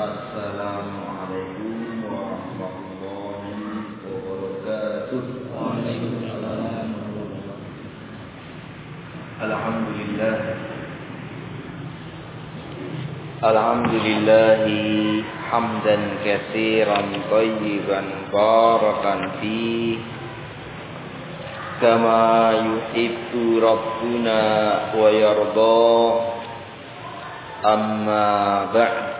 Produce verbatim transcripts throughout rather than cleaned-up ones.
Assalamualaikum warahmatullahi wabarakatuh. Waalaikumsalam. Alhamdulillah. Alhamdulillahi hamdan katsiran thayyiban barakan fi kama yuhibbu rabbuna wa yarda. Amma ba'd.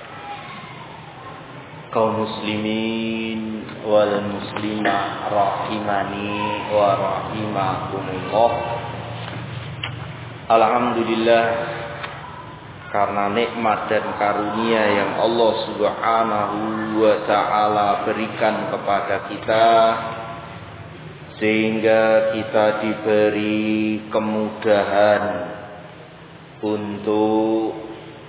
Kaum muslimin wal muslimah rahimani wa rahimakumullah. Alhamdulillah, karena nikmat dan karunia yang Allah Subhanahu wa taala berikan kepada kita, sehingga kita diberi kemudahan untuk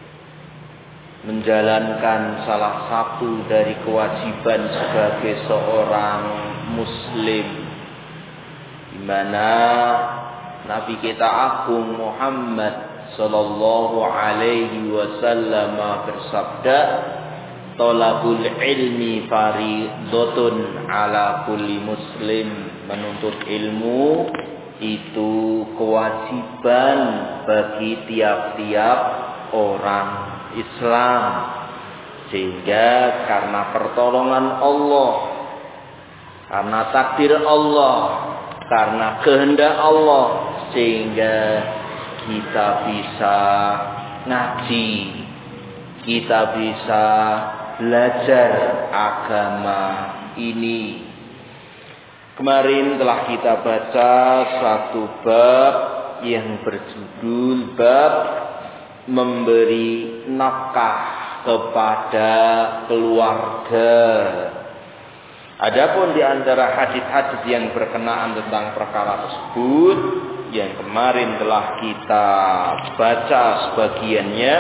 menjalankan salah satu dari kewajiban sebagai seorang muslim, di mana Nabi kita agung Muhammad sallallahu alaihi wasallam bersabda, "Thalabul ilmi fardhotun ala kulli muslim." Menuntut ilmu itu kewajiban bagi tiap-tiap orang Islam, sehingga karena pertolongan Allah, karena takdir Allah, karena kehendak Allah, sehingga kita bisa ngaji, kita bisa belajar agama ini. Kemarin telah kita baca satu bab yang berjudul bab memberi nafkah kepada keluarga. Adapun di antara hadis-hadis yang berkenaan tentang perkara tersebut yang kemarin telah kita baca sebagiannya,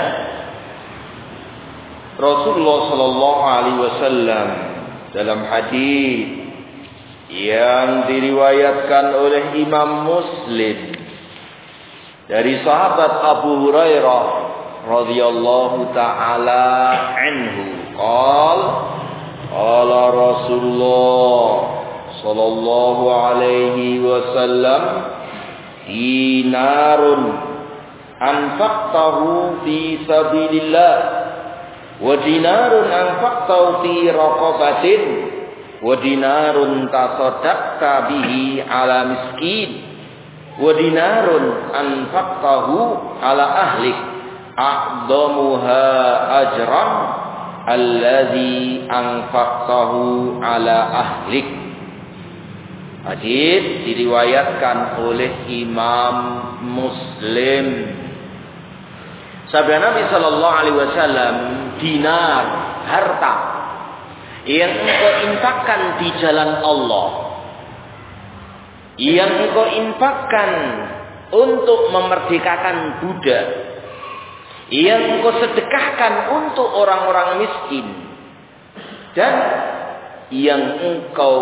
Rasulullah sallallahu alaihi wasallam dalam hadis yang diriwayatkan oleh Imam Muslim dari sahabat Abu Hurairah radhiyallahu taala anhu, qala qala Rasulullah sallallahu alaihi wasallam, dinarun anfaqtahu fi sabilillah wa dinarun anfaqtahu fi raqabatin wa dinarun tasaddaqta bihi ala miskin wa dinarun anfaqtahu ala ahlik a'dhamuha ajran alladhi anfaqtahu ala ahlik. Hadis diriwayatkan oleh Imam Muslim. Sabda Nabi sallallahu alaihi wasallam, dinar, harta yang engkau infakkan di jalan Allah, yang engkau infakkan untuk memerdekakan budak, yang engkau sedekahkan untuk orang-orang miskin, dan yang engkau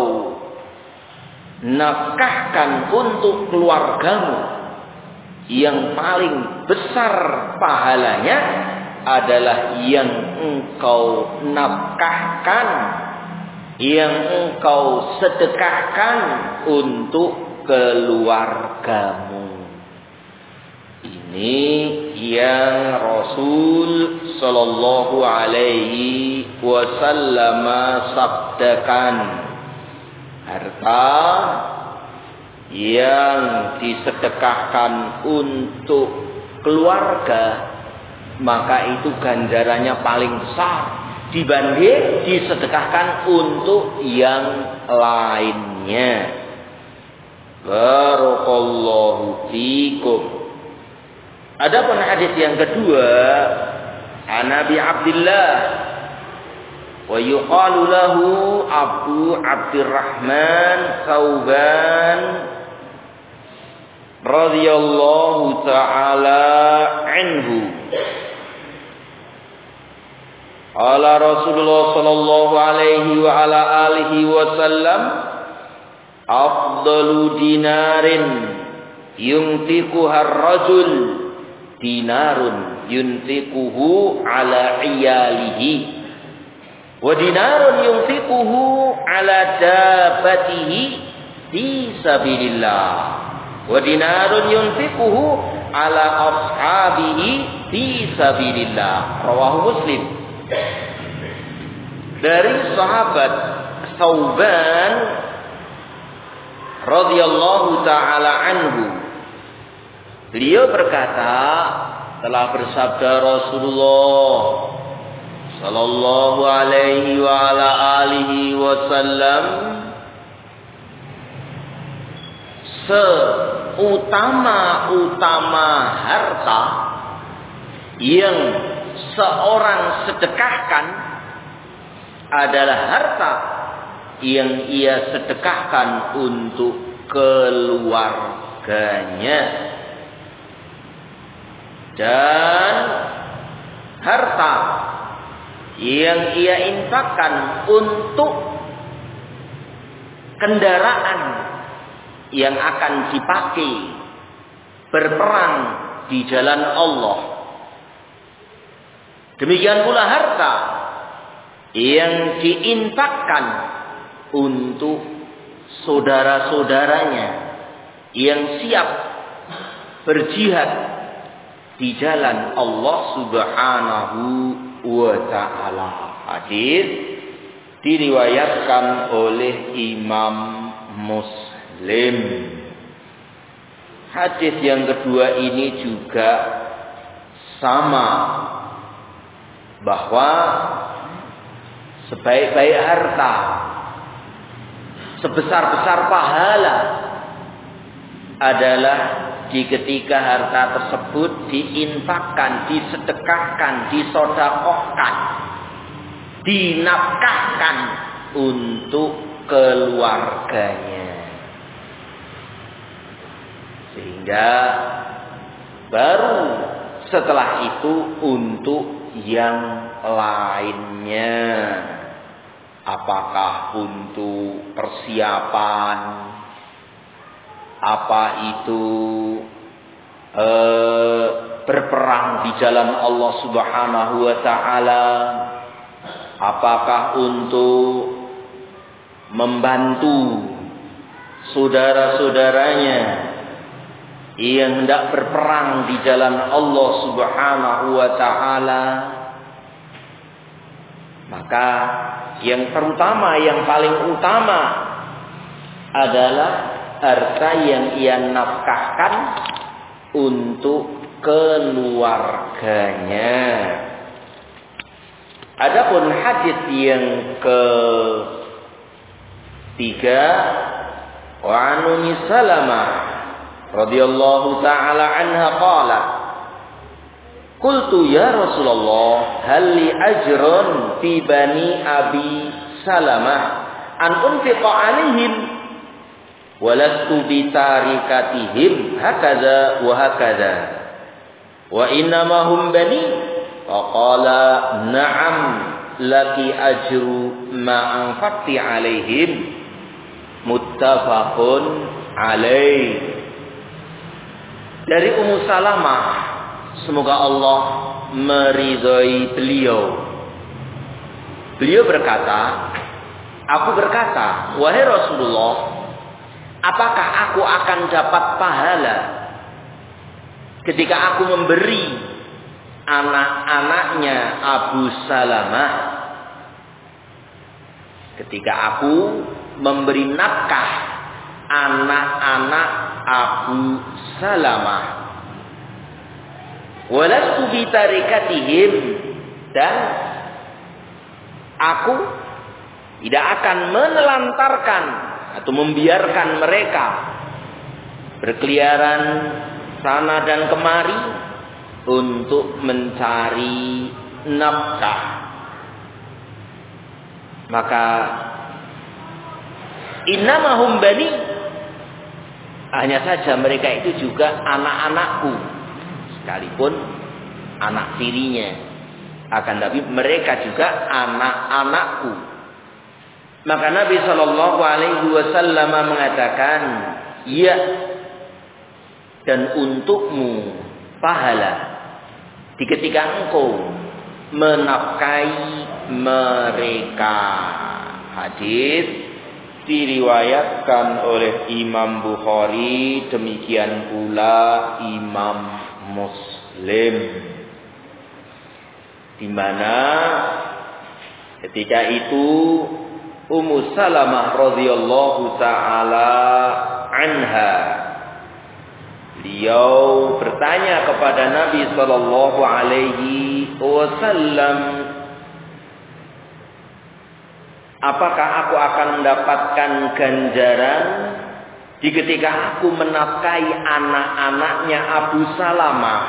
nafkahkan untuk keluargamu, yang paling besar pahalanya adalah yang engkau nafkahkan, yang engkau sedekahkan untuk keluargamu. Ini yang Rasul sallallahu alaihi wasallam sabdakan. Harta yang disedekahkan untuk keluarga, maka itu ganjarannya paling besar dibanding disedekahkan untuk yang lainnya. Barakallahu fikum. Adapun hadis yang kedua, an Abi Abdullah wa yuqalu lahu Abu Abdurrahman Tsauban radhiyallahu taala anhu. Ala Rasulullah sallallahu alaihi wa ala alihi wasallam, afdalu dinarin yunfiquha ar-rajul dinarun yunfiquhu ala iyalihi Wa dinarun yunfiquhu ala dabbatihi fi sabilillah. Wa dinarun yunfiquhu ala ashabihi fi sabilillah. Rawahu Muslim. Dari sahabat Tsauban radhiyallahu taala anhu, beliau berkata, telah bersabda Rasulullah sallallahu alaihi wa ala alihi wasallam, seutama-utama harta yang seorang sedekahkan adalah harta yang ia sedekahkan untuk keluarganya, dan harta yang ia infakkan untuk kendaraan yang akan dipakai berperang di jalan Allah. Demikian pula harta yang diinfakkan untuk saudara-saudaranya yang siap berjihad di jalan Allah Subhanahu wa ta'ala. Hadis diriwayatkan oleh Imam Muslim. Hadis yang kedua ini juga sama, bahwa sebaik-baik harta, sebesar-besar pahala adalah di ketika harta tersebut diinfakkan, disedekahkan, disodakohkan, dinafkahkan untuk keluarganya. Sehingga baru setelah itu untuk yang lainnya. Apakah untuk persiapan, apa itu eh, berperang di jalan Allah Subhanahu wa ta'ala, apakah untuk membantu saudara-saudaranya yang hendak berperang di jalan Allah Subhanahu wa ta'ala, maka yang terutama, yang paling utama adalah harta yang ia nafkahkan untuk keluarganya. Adapun hadis yang ketiga, wa an Ummi Salamah radhiyallahu taala anha qalat, qultu ya Rasulullah, hal li ajrun fi bani Abi Salamah an unfiqa alaihim walastu bi tarikatihim hakadha wa hakadha wa innama hum bani, faqala na'am laki ajru ma anfaqti alaihim, muttafaqun alaih. Dari Ummu Salamah, semoga Allah meridhai beliau. Beliau berkata, aku berkata, wahai Rasulullah, apakah aku akan dapat pahala ketika aku memberi anak-anaknya Abu Salamah, ketika aku memberi nafkah anak-anak Abu Salamah, walastu bi tarikatihim, dan aku tidak akan menelantarkan atau membiarkan mereka berkeliaran sana dan kemari untuk mencari nafkah. Maka innamahum bani, hanya saja mereka itu juga anak-anakku, sekalipun anak tirinya, akan tapi mereka juga anak-anakku. Maka Nabi Shallallahu Alaihi Wasallam mengatakan, ya, dan untukmu pahala di ketika engkau menafkahi mereka. Hadis diriwayatkan oleh Imam Bukhari, demikian pula Imam Muslim, di mana ketika itu Ummu Salamah radhiyallahu taala anha, beliau bertanya kepada Nabi sallallahu alaihi wasallam, apakah aku akan mendapatkan ganjaran di ketika aku menafkahi anak-anaknya Abu Salamah,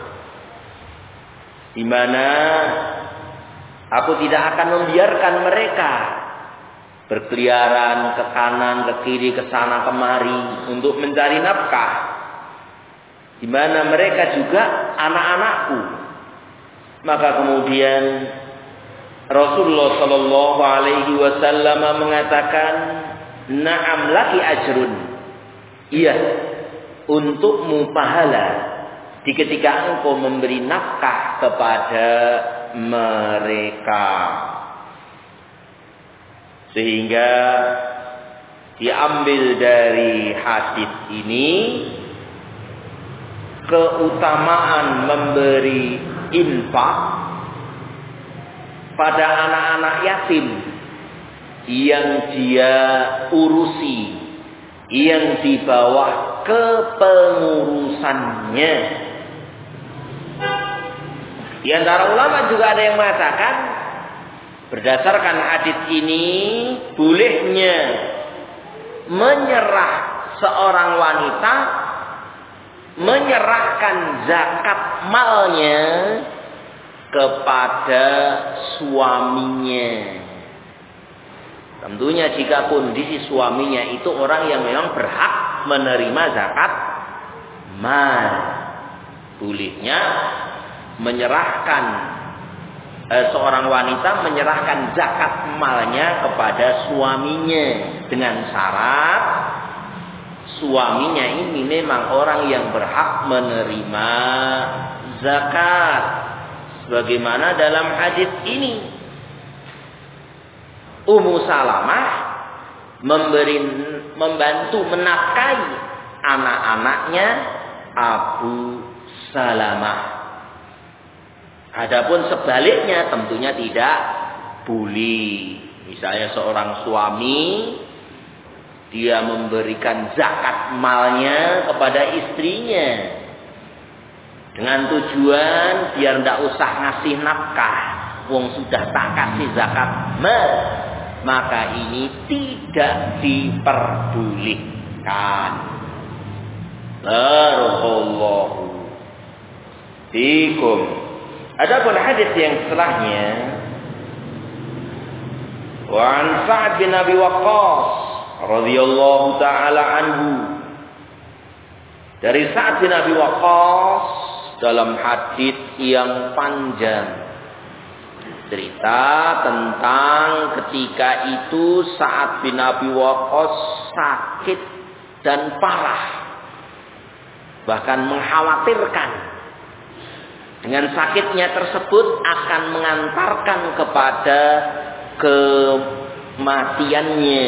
di mana aku tidak akan membiarkan mereka berkeliaran ke kanan, ke kiri, ke sana kemari untuk mencari nafkah, di mana mereka juga anak-anakku. Maka kemudian Rasulullah Shallallahu Alaihi Wasallam mengatakan, "Na'am laki ajrun." Iya, untukmu pahala di ketika engkau memberi nafkah kepada mereka. Sehingga diambil dari hadis ini keutamaan memberi infak pada anak-anak yatim yang dia urusi, yang di bawah kepengurusannya. Di antara ulama juga ada yang mengatakan, berdasarkan hadis ini, bolehnya menyerah seorang wanita menyerahkan zakat malnya kepada suaminya. Tentunya jika kondisi suaminya itu orang yang memang berhak menerima zakat mal, bolehnya menyerahkan eh, seorang wanita menyerahkan zakat malnya kepada suaminya dengan syarat suaminya ini memang orang yang berhak menerima zakat. Sebagaimana dalam hadis ini, Ummu Salamah memberi membantu menafkahi anak-anaknya Abu Salamah. Adapun sebaliknya tentunya tidak boleh. Misalnya seorang suami dia memberikan zakat malnya kepada istrinya dengan tujuan biar tidak usah ngasih nafkah, wong sudah tak kasih zakat mal, maka ini tidak diperbolehkan. Barakallahu fikum. Adapun hadis yang setelahnya, wa an Sa'ad bin Abi Waqqas radhiyallahu taala anhu, dari Sa'ad bin Abi Waqqas dalam hadis yang panjang cerita tentang ketika itu Sa'ad bin Abi Waqqas sakit dan parah, bahkan mengkhawatirkan dengan sakitnya tersebut akan mengantarkan kepada kematiannya.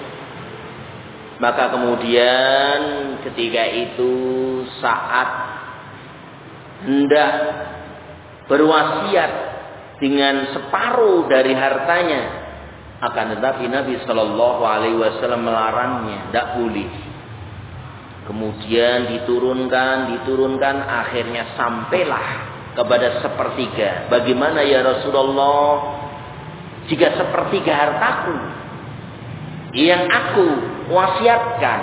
Maka kemudian ketika itu Sa'ad hendak berwasiat dengan separuh dari hartanya, akan tetapi Nabi Shallallahu Alaihi Wasallam melarangnya, tidak boleh. Kemudian diturunkan, diturunkan, akhirnya sampailah kepada sepertiga. Bagaimana ya Rasulullah, jika sepertiga hartaku yang aku wasiatkan?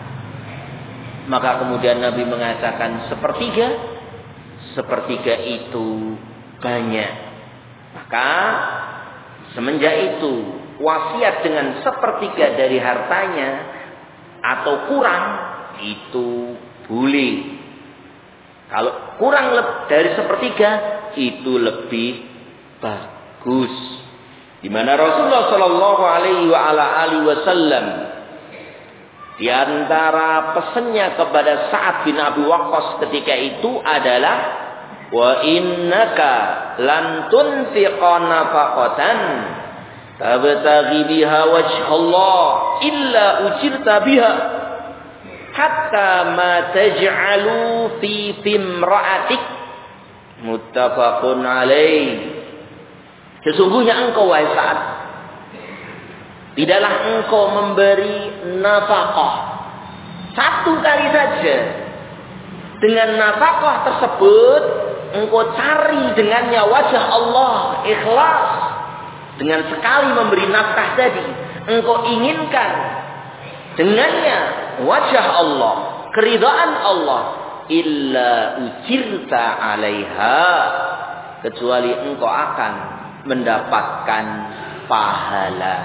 Maka kemudian Nabi mengatakan sepertiga. Sepertiga itu banyak. Maka semenjak itu wasiat dengan sepertiga dari hartanya atau kurang itu boleh. Kalau kurang dari sepertiga itu lebih bagus. Di mana Rasulullah Shallallahu Alaihi Wasallam di antara pesannya kepada Sa'ad bin Abi Waqqas ketika itu adalah, wa innaka lan tunfiqa nafaqatan tabtaghi biha wajhallah illa ujirta biha hatta ma taj'alu fi fimra'atik. Muttafaqun alaih. Sesungguhnya engkau wahai Sa'ad, tidaklah engkau memberi nafkah satu kali saja. Dengan nafkah tersebut engkau cari dengannya wajah Allah, ikhlas. Dengan sekali memberi nafkah tadi, engkau inginkan dengannya wajah Allah, keridhaan Allah, illa ujirta alaiha, kecuali engkau akan mendapatkan pahala.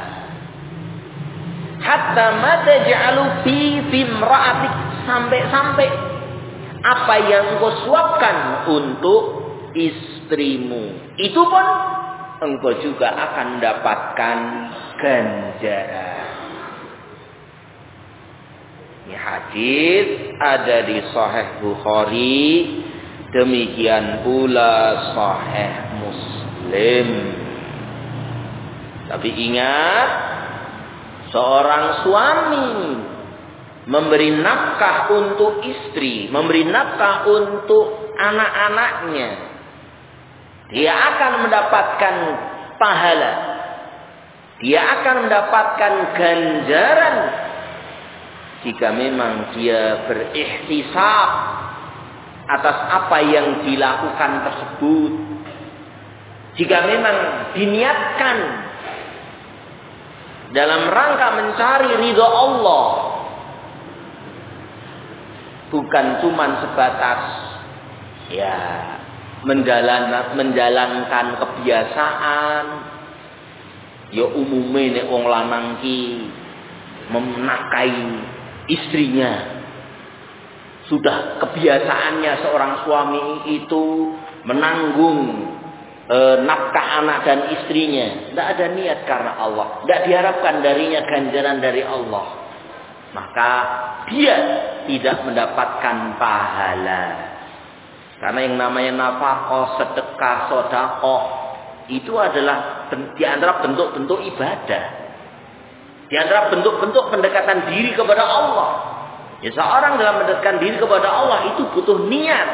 Hatta ma taj'alu fi fimra'atik, sampai-sampai apa yang engkau suapkan untuk istrimu, itu pun engkau juga akan mendapatkan ganjaran. Ini hadis ada di Sahih Bukhari, demikian pula Sahih Muslim. Tapi ingat, seorang suami memberi nafkah untuk istri, memberi nafkah untuk anak-anaknya, dia akan mendapatkan pahala, dia akan mendapatkan ganjaran jika memang dia berihtisab atas apa yang dilakukan tersebut. Jika memang diniatkan dalam rangka mencari ridha Allah, bukan cuma sebatas ya menjalan, menjalankan kebiasaan. Ya umumnya nek wong lanang ki menafkahi istrinya. Sudah kebiasaannya seorang suami itu menanggung e, nafkah anak dan istrinya. Tidak ada niat karena Allah. Tidak diharapkan darinya ganjaran dari Allah. Maka dia tidak mendapatkan pahala. Karena yang namanya nafkah, sedekah, sedekah itu adalah di antara bentuk-bentuk ibadah. Di antara bentuk-bentuk pendekatan diri kepada Allah. Ya, seorang dalam mendekatkan diri kepada Allah itu butuh niat.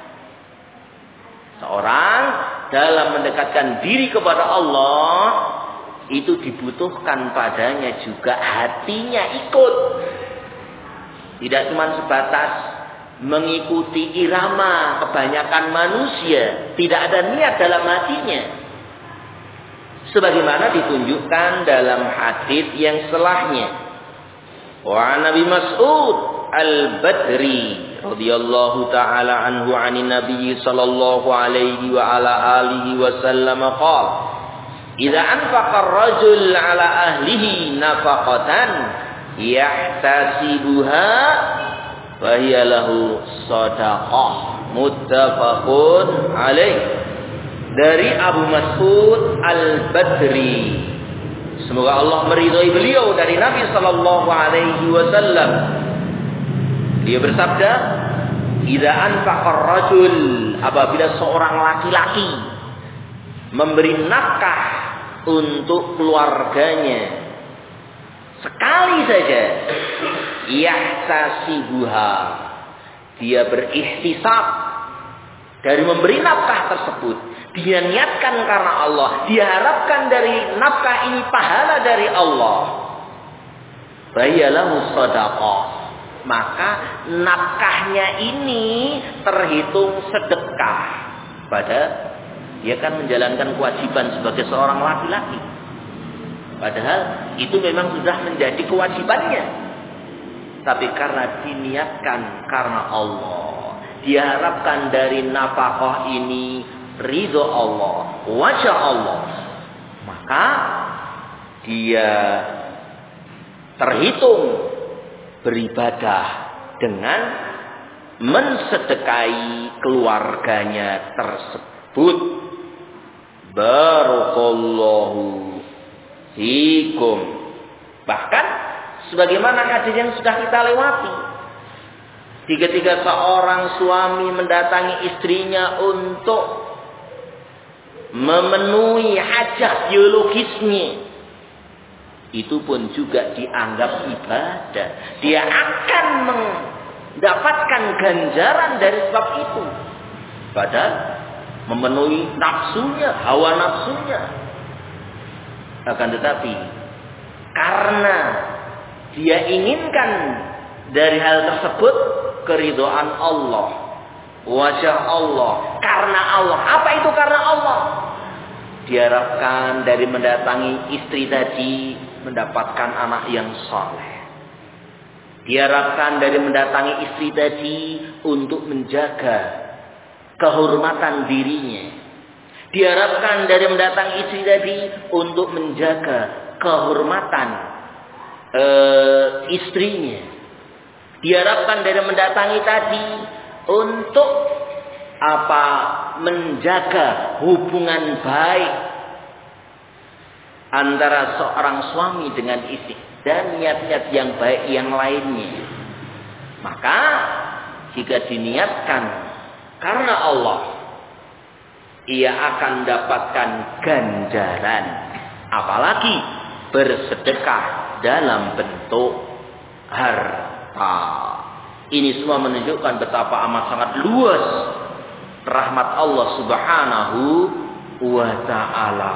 Seorang dalam mendekatkan diri kepada Allah itu dibutuhkan padanya juga hatinya ikut. Tidak cuma sebatas mengikuti irama kebanyakan manusia, tidak ada niat dalam hatinya. Sebagaimana ditunjukkan dalam hadis yang setelahnya. Wa Nabi Mas'ud Al-Badri radhiyallahu taala anhu 'anin Nabi sallallahu alaihi wa ala alihi wasallam qala idza anfaqa ar-rajul 'ala ahlihi nafaqatan yahtasibuha fa hiya lahu shadaqah. Muttafaqun alaih. Dari Abu Mas'ud Al-Badri, semoga Allah meridhai beliau, dari Nabi sallallahu alaihi wasallam, dia bersabda, idza anfaqa ar-rajul, apabila seorang laki-laki memberi nafkah untuk keluarganya sekali saja, yahtasibuha, dia berihtisab dari memberi nafkah tersebut, dia niatkan karena Allah, dia harapkan dari nafkah ini pahala dari Allah, bayalahu shadaqah, maka nafkahnya ini terhitung sedekah. Pada dia kan menjalankan kewajiban sebagai seorang laki-laki, padahal itu memang sudah menjadi kewajibannya, tapi karena diniatkan karena Allah, diharapkan dari nafkah ini ridho Allah, wajah Allah, maka dia terhitung beribadah dengan mensedekahi keluarganya tersebut. Barakallahu fikum. Bahkan sebagaimana hadis yang sudah kita lewati, ketika seorang suami mendatangi istrinya untuk memenuhi hajat biologisnya, itu pun juga dianggap ibadah. Dia akan mendapatkan ganjaran dari sebab itu. Padahal memenuhi nafsunya, hawa nafsunya. Akan tetapi karena dia inginkan dari hal tersebut keridhaan Allah, wajah Allah, karena Allah. Apa itu karena Allah? Diharapkan dari mendatangi istri tadi mendapatkan anak yang saleh. Diharapkan dari mendatangi istri tadi untuk menjaga kehormatan dirinya. Diharapkan dari mendatangi istri tadi untuk menjaga kehormatan e, istrinya. Diharapkan dari mendatangi tadi untuk apa? Menjaga hubungan baik antara seorang suami dengan istri dan niat-niat yang baik yang lainnya. Maka jika diniatkan karena Allah, ia akan dapatkan ganjaran. Apalagi bersedekah dalam bentuk harta. Ini semua menunjukkan betapa amat sangat luas rahmat Allah Subhanahu wa ta'ala.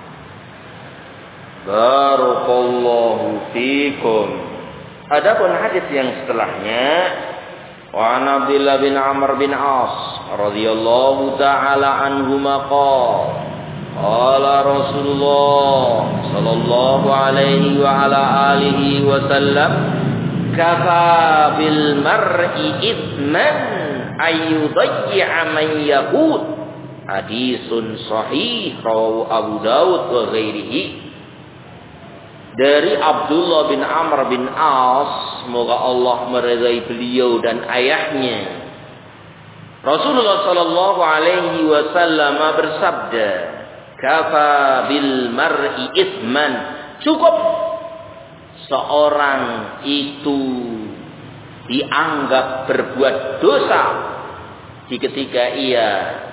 Barakallahu fikum. Adapun hadis yang setelahnya, wa an Abdullah bin Amr bin As radhiyallahu ta'ala anhuma qala qala Rasulullah sallallahu alaihi wa ala alihi wa sallam kafa bil mar'i ithman ayyudayya man yaqut. Hadisun sahih rawahu Abu Dawud wa ghairihi. Dari Abdullah bin Amr bin As, semoga Allah meridai beliau dan ayahnya, Rasulullah sallallahu alaihi wasallam bersabda, kafa bil mar'i ithman, cukup seorang itu dianggap berbuat dosa ketika ia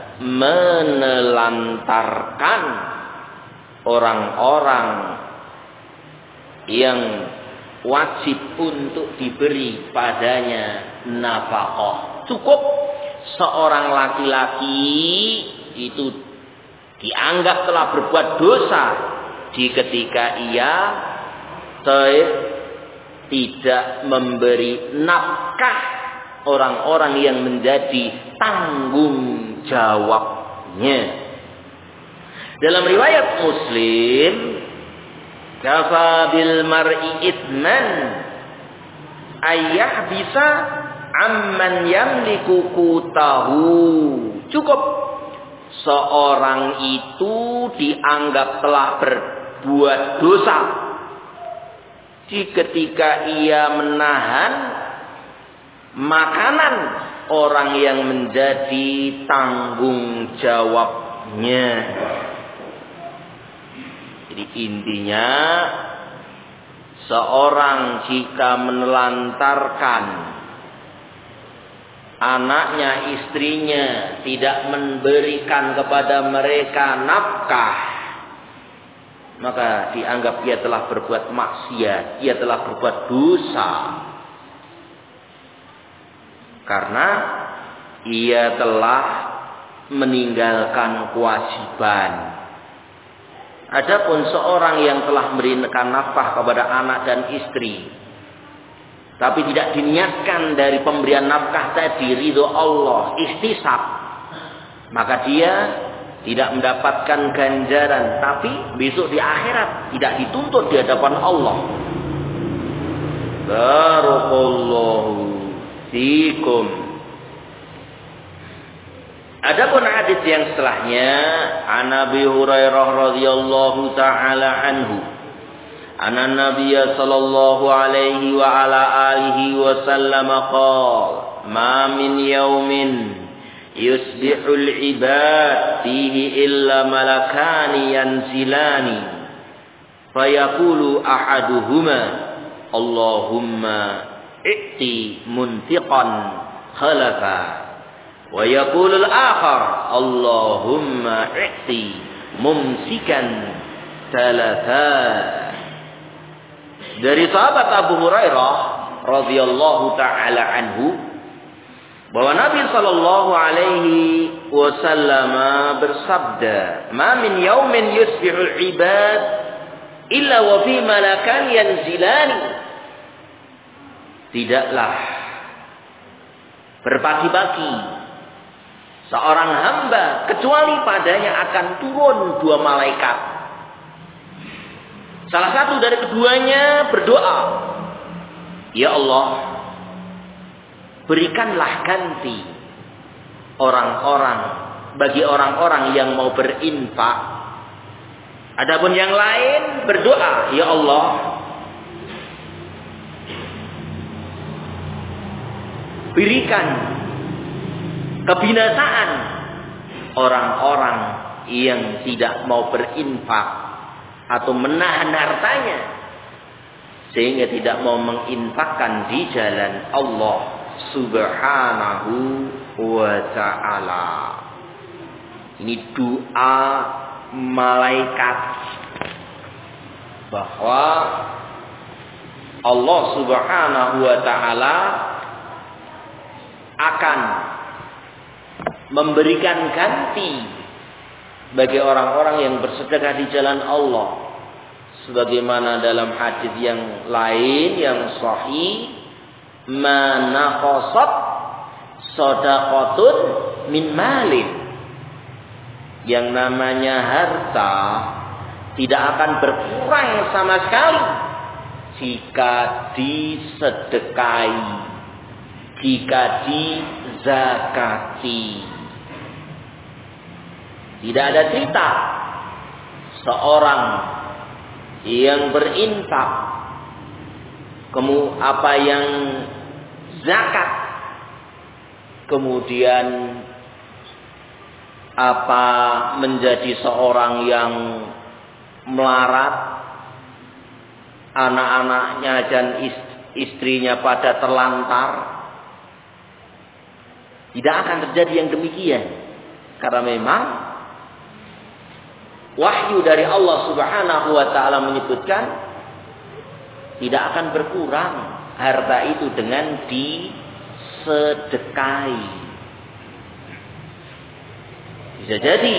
menelantarkan orang-orang yang wajib untuk diberi padanya nafkah. Cukup seorang laki-laki itu dianggap telah berbuat dosa ketika ia tidak memberi nafkah orang-orang yang menjadi tanggung jawabnya. Dalam riwayat Muslim, kafa bil mar'i ithman ayah bisa amman yamliku qutahu. Cukup seorang itu dianggap telah berbuat dosa ketika ia menahan makanan orang yang menjadi tanggung jawabnya. Jadi intinya, seorang jika menelantarkan anaknya, istrinya, tidak memberikan kepada mereka nafkah, maka dianggap ia telah berbuat maksiat, ia telah berbuat dosa. Karena ia telah meninggalkan kewajiban. Adapun seorang yang telah memberikan nafkah kepada anak dan istri, tapi tidak diniatkan dari pemberian nafkah tadi ridho Allah, ihtisab, maka dia tidak mendapatkan ganjaran, tapi besok di akhirat tidak dituntut di hadapan Allah. Barakallahu fikum. Adapun hadis yang setelahnya, an Abi Hurairah radhiyallahu taala anhu, anna Nabiy sallallahu alaihi wa ala alihi wa sallam qala, ma min yawmin yusbihul ibad fihi illa malakani yanzilani fayaqulu ahaduhuma Allahumma i'ti munfiqan khalafa wa yaqulu al-akhar Allahumma i'ti mumsikan talata. Dari sahabat Abu Hurairah radhiyallahu taala anhu bahwa Nabi sallallahu alaihi wasallam bersabda, "Ma min yaumin yusbihul ibad illa wa fi malakan yanzilani." Tidaklah berpagi-pagi seorang hamba kecuali padanya akan turun dua malaikat. Salah satu dari keduanya berdoa, "Ya Allah, berikanlah ganti orang-orang bagi orang-orang yang mau berinfak." Adapun yang lain berdoa, "Ya Allah, berikan kebinasaan orang-orang yang tidak mau berinfak atau menahan hartanya sehingga tidak mau menginfakkan di jalan Allah Subhanahu wa ta'ala." Ini doa malaikat bahwa Allah Subhanahu wa ta'ala akan memberikan ganti bagi orang-orang yang bersedekah di jalan Allah, sebagaimana dalam hadis yang lain yang sahih, "Ma naqasat shadaqatun min malin." Yang namanya harta tidak akan berkurang sama sekali jika disedekahi, jika dizakati. Tidak ada cerita seorang yang berinfak, kemudian apa yang zakat, kemudian apa menjadi seorang yang melarat, anak-anaknya dan istrinya pada terlantar. Tidak akan terjadi yang demikian, karena memang wahyu dari Allah Subhanahu wa ta'ala menyebutkan tidak akan berkurang harta itu dengan disedekahi. Bisa jadi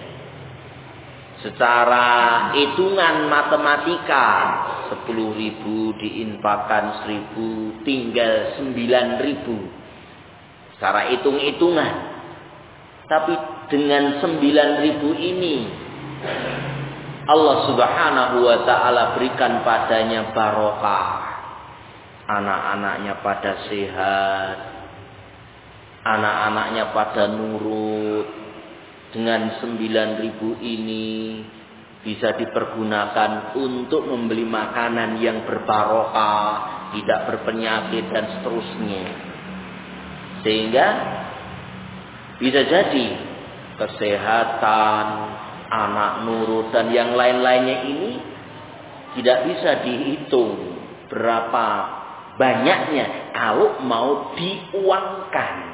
secara hitungan matematika sepuluh ribu diinfakkan seribu, tinggal sembilan ribu. Secara hitung-hitungan. Tapi dengan sembilan ribu ini Allah Subhanahu wa ta'ala berikan padanya barokah. Anak-anaknya pada sehat, anak-anaknya pada nurut. Dengan sembilan ribu ini bisa dipergunakan untuk membeli makanan yang berbarokah, tidak berpenyakit dan seterusnya. Sehingga bisa jadi kesehatan, anak nurut dan yang lain-lainnya ini tidak bisa dihitung berapa banyaknya kalau mau diuangkan.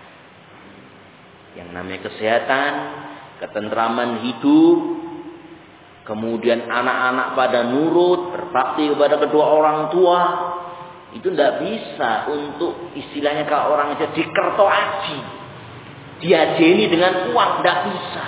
Yang namanya kesehatan, ketentraman hidup, kemudian anak-anak pada nurut, berbakti kepada kedua orang tua, itu tidak bisa untuk istilahnya kalau orang jadi kerto aji, diajeni dengan uang, tidak bisa.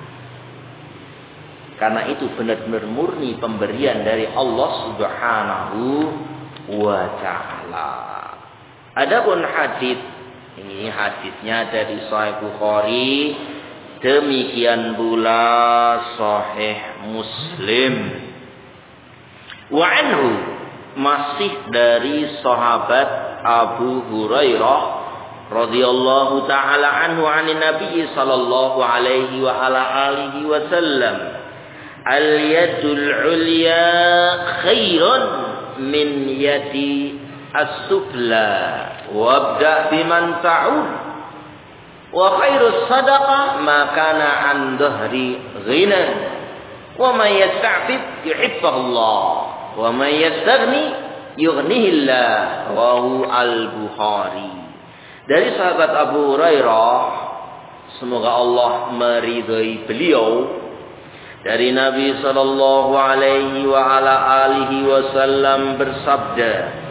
Karena itu benar-benar murni pemberian dari Allah Subhanahu wa ta'ala. Adapun hadis, ini hadisnya dari Sahih Bukhari, demikian pula Sahih Muslim. Wa anhu, masih dari sahabat Abu Hurairah radhiyallahu taala anhu anin Nabi sallallahu alaihi wa ala alihi wasallam, al-yadul ulya khairun min yadi as-sufla wabda biman ta'ud wa khairus sadaqah ma kana an dhahri ghina wa man yasta'fif yuhibbuhu Allah wa man yastaghni yughnihi Allah. Rawahu al-Bukhari. Dari sahabat Abu Hurairah, semoga Allah meridhai beliau, dari Nabi sallallahu alaihi wa ala alihi wasallam bersabda,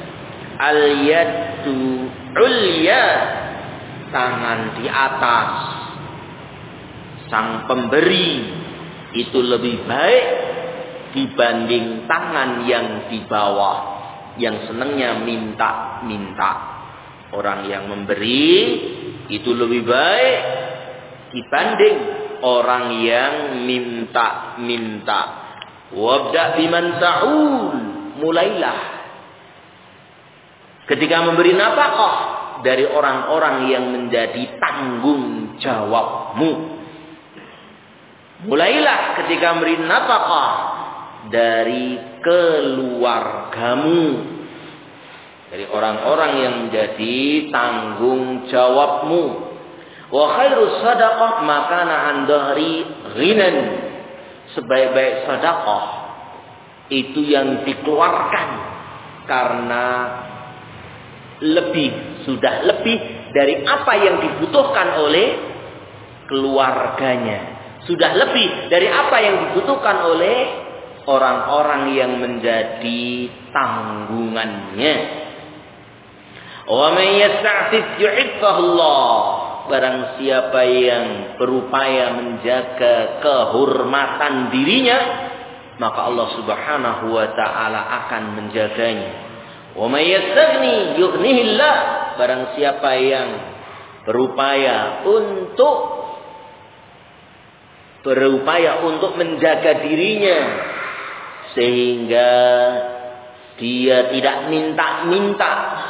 al-yadu ulya, tangan di atas sang pemberi itu lebih baik dibanding tangan yang di bawah yang senangnya minta-minta. Orang yang memberi itu lebih baik dibanding orang yang minta-minta. Wabda biman ta'ul, mulailah ketika memberi nafkah dari orang-orang yang menjadi tanggung jawabmu. Mulailah ketika memberi nafkah dari keluargamu, dari orang-orang yang menjadi tanggung jawabmu. Wa khairus sadaqah makana an dhahri ghinan, sebaik-baik sedekah itu yang dikeluarkan karena lebih, sudah lebih dari apa yang dibutuhkan oleh keluarganya, sudah lebih dari apa yang dibutuhkan oleh orang-orang yang menjadi tanggungannya. Wa may yasta'fif yu'iffahullah, barang siapa yang berupaya menjaga kehormatan dirinya, maka Allah Subhanahu wa taala akan menjaganya. Wa may yastaghni yughnihillah, barang siapa yang berupaya untuk berupaya untuk menjaga dirinya sehingga dia tidak minta-minta,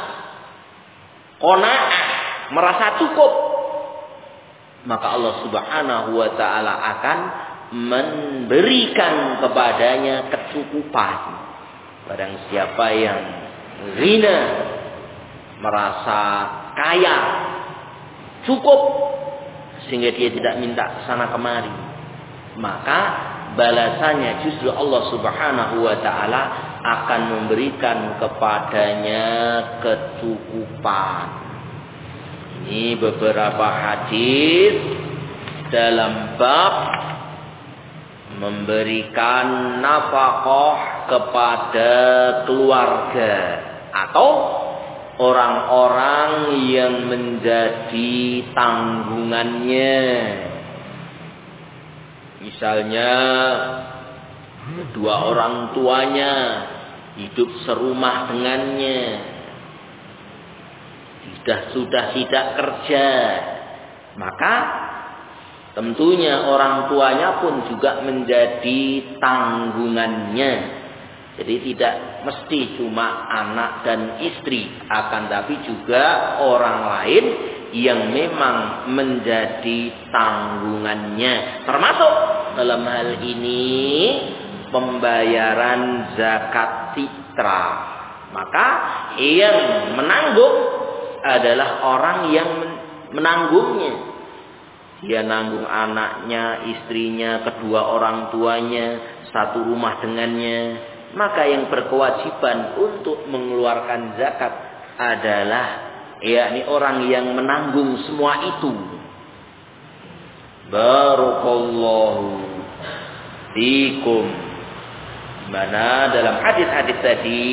qanaah, merasa cukup, maka Allah Subhanahu wa taala akan memberikan kepadanya kecukupan. Barang siapa yang ghina, merasa kaya, cukup sehingga dia tidak minta sana kemari, maka balasannya justru Allah Subhanahu wa taala akan memberikan kepadanya kecukupan. Ini beberapa hadis dalam bab memberikan nafkah kepada keluarga atau orang-orang yang menjadi tanggungannya. Misalnya kedua orang tuanya hidup serumah dengannya, sudah sudah tidak kerja, maka tentunya orang tuanya pun juga menjadi tanggungannya. Jadi tidak mesti cuma anak dan istri, akan tapi juga orang lain yang memang menjadi tanggungannya. Termasuk dalam hal ini pembayaran zakat fitrah. Maka yang menanggung adalah orang yang menanggungnya. Dia nanggung anaknya, istrinya, kedua orang tuanya, satu rumah dengannya. Maka yang berkewajiban untuk mengeluarkan zakat adalah yakni orang yang menanggung semua itu. Barakallahu fikum. Mana dalam hadis-hadis tadi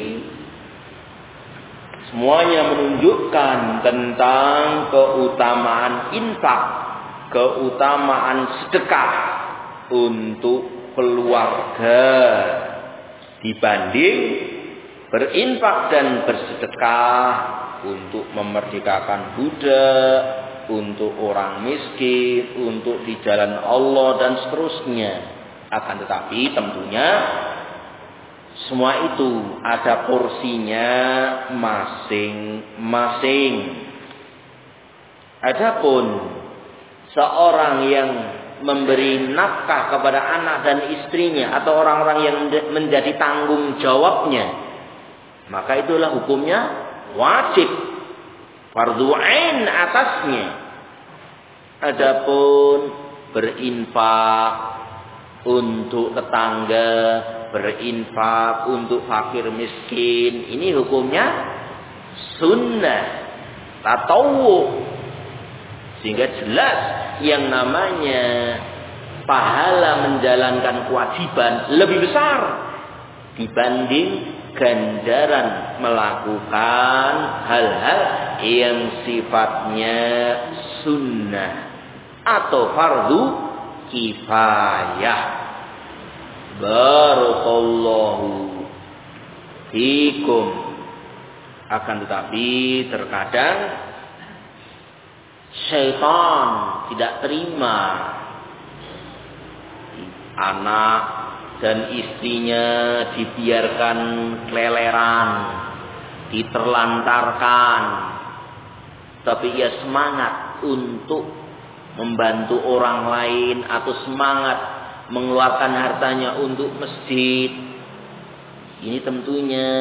semuanya menunjukkan tentang keutamaan infak, keutamaan sedekah untuk keluarga dibanding berinfak dan bersedekah untuk memerdekakan budak, untuk orang miskin, untuk di jalan Allah dan seterusnya. Akan tetapi tentunya semua itu ada porsinya masing-masing. Adapun seorang yang memberi nafkah kepada anak dan istrinya atau orang-orang yang menjadi tanggung jawabnya, maka itulah hukumnya wajib, fardhu ain atasnya. Adapun berinfak untuk tetangga, berinfak untuk fakir miskin, ini hukumnya sunnah, tatawwu. Sehingga jelas yang namanya pahala menjalankan kewajiban lebih besar dibanding ganjaran melakukan hal-hal yang sifatnya sunnah atau fardu kifayah. Barakallahu fikum. Akan tetapi terkadang syaitan tidak terima anak dan istrinya dibiarkan keleleran, diterlantarkan, tapi ia semangat untuk membantu orang lain atau semangat mengeluarkan hartanya untuk masjid. Ini tentunya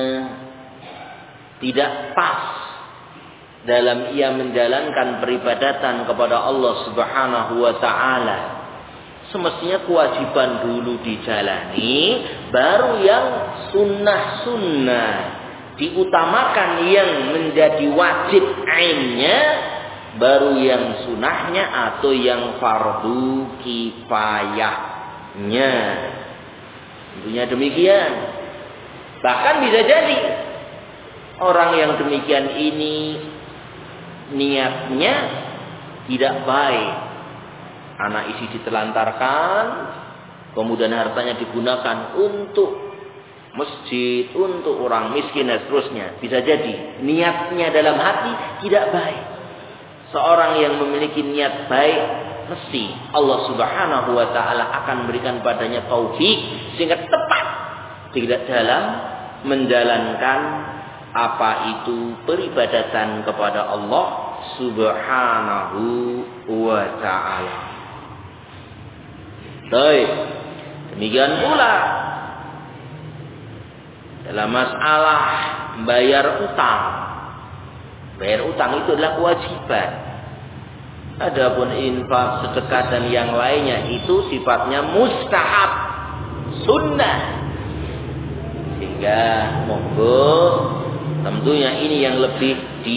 tidak pas dalam ia menjalankan peribadatan kepada Allah Subhanahu wa taala. Semestinya kewajiban dulu dijalani, baru yang sunnah-sunnah diutamakan, yang menjadi wajib ainnya, baru yang sunnahnya atau yang fardu kifayahnya. Tentunya demikian. Bahkan bisa jadi orang yang demikian ini niatnya tidak baik. Anak istri ditelantarkan, kemudian hartanya digunakan untuk masjid, untuk orang miskin dan seterusnya. Bisa jadi niatnya dalam hati tidak baik. Seorang yang memiliki niat baik, mesti Allah Subhanahu wa taala akan memberikan padanya taufik sehingga tepat tidak dalam menjalankan apa itu peribadatan kepada Allah Subhanahu wa taala. Baik, demikian pula dalam masalah bayar utang. Bayar utang itu adalah kewajiban. Adapun infak, sedekah dan yang lainnya itu sifatnya mustahab, sunnah. Sehingga monggo tentunya ini yang lebih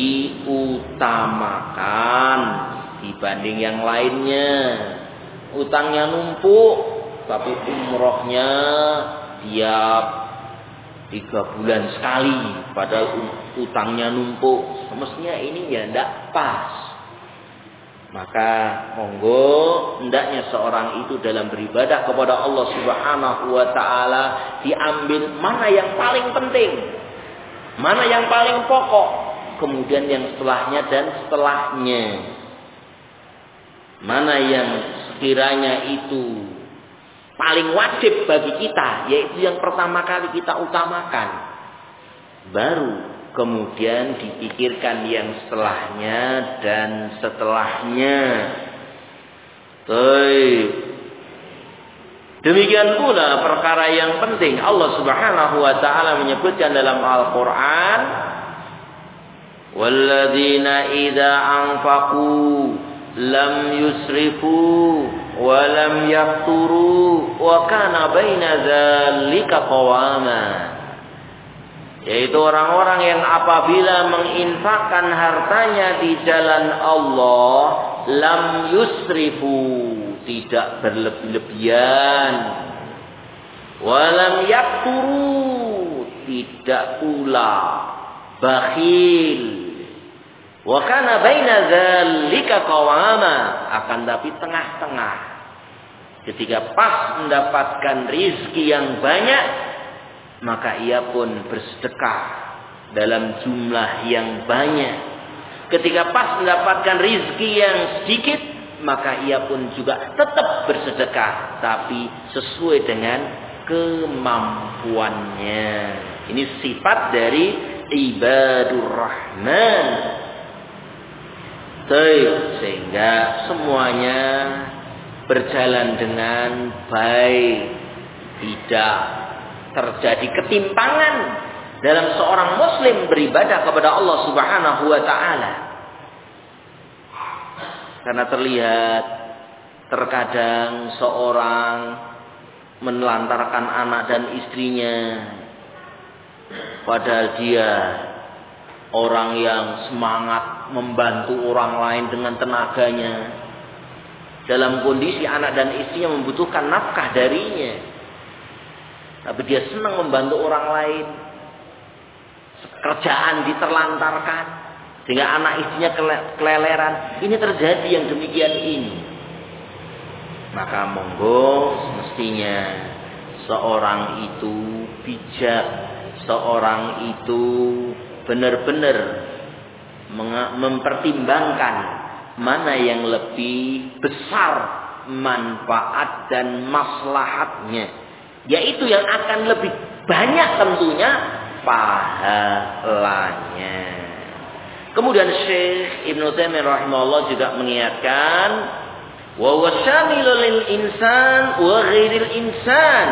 diutamakan dibanding yang lainnya. Utangnya numpuk, tapi umrohnya tiap tiga bulan sekali, padahal utangnya numpuk. Semestinya ini ya tidak pas. Maka monggo hendaknya seorang itu dalam beribadah kepada Allah Subhanahu wa taala diambil mana yang paling penting, mana yang paling pokok, kemudian yang setelahnya dan setelahnya. Mana yang sekiranya itu paling wajib bagi kita, yaitu yang pertama kali kita utamakan, baru kemudian dipikirkan yang setelahnya dan setelahnya. Baik. Demikian pula perkara yang penting Allah Subhanahu wa taala menyebutkan dalam Al-Qur'an, walladzina idza anfaqu lam yusrifu wa lam yaqturu wa kana baina dzalika qawama. Yaitu orang-orang yang apabila menginfakkan hartanya di jalan Allah, lam yusrifu, tidak berlebih-lebihan, wa lam yaqturu, tidak pula bakhil. Wa kana baina dzalika qawama, akan tapi tengah-tengah. Ketika pas mendapatkan rizki yang banyak, maka ia pun bersedekah dalam jumlah yang banyak. Ketika pas mendapatkan rizki yang sedikit, maka ia pun juga tetap bersedekah, tapi sesuai dengan kemampuannya. Ini sifat dari ibadur rahman. Sehingga semuanya berjalan dengan baik, tidak terjadi ketimpangan dalam seorang muslim beribadah kepada Allah Subhanahu wa taala. Karena terlihat terkadang seorang menelantarkan anak dan istrinya, padahal dia orang yang semangat membantu orang lain dengan tenaganya. dalam kondisi anak dan istrinya membutuhkan nafkah darinya, tapi dia senang membantu orang lain, kerjaan diterlantarkan sehingga anak istrinya keleleran. Ini terjadi yang demikian ini. Maka monggo semestinya seorang itu bijak, seorang itu benar-benar mempertimbangkan mana yang lebih besar manfaat dan maslahatnya, yaitu yang akan lebih banyak tentunya pahalanya. Kemudian Syekh Ibnu Taimiyah rahimahullah juga mengingatkan, wa wasyamilul lil insan wa ghairil insan.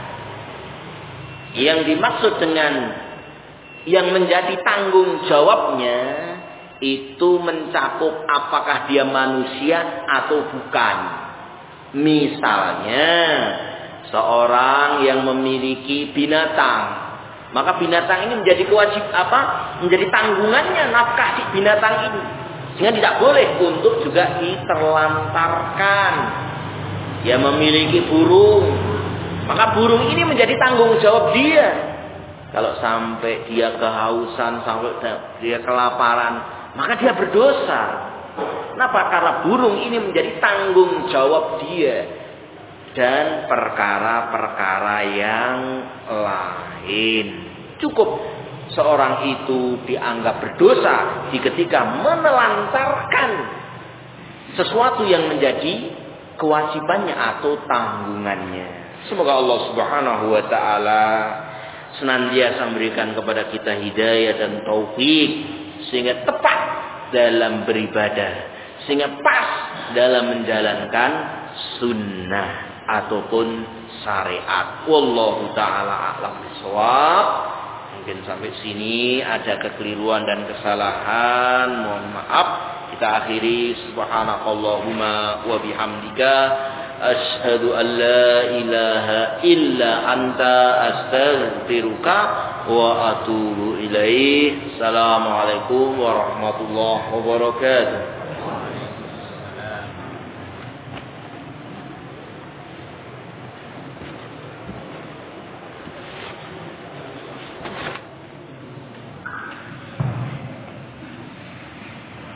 Yang dimaksud dengan yang menjadi tanggung jawabnya itu mencakup apakah dia manusia atau bukan. Misalnya seorang yang memiliki binatang, maka binatang ini menjadi kewajib apa? Menjadi tanggungannya nafkah si binatang ini. Sehingga tidak boleh untuk juga diterlantarkan. Dia memiliki burung, maka burung ini menjadi tanggung jawab dia. Kalau sampai dia kehausan, sampai dia kelaparan, maka dia berdosa. Kenapa? Karena burung ini menjadi tanggung jawab dia. Dan perkara-perkara yang lain. Cukup seorang itu dianggap berdosa di ketika menelantarkan sesuatu yang menjadi kewajibannya atau tanggungannya. Semoga Allah Subhanahu wa taala senantiasa memberikan kepada kita hidayah dan taufik sehingga tepat dalam beribadah, sehingga pas dalam menjalankan sunnah ataupun syariat. Wallahu taala a'lam bishawab. Mungkin sampai sini ada kekeliruan dan kesalahan, mohon maaf. Kita akhiri subhanakallahumma wa bihamdika asyhadu an la ilaha illa anta astaghfiruka wa atubu ilaih. Assalamualaikum warahmatullahi wabarakatuh.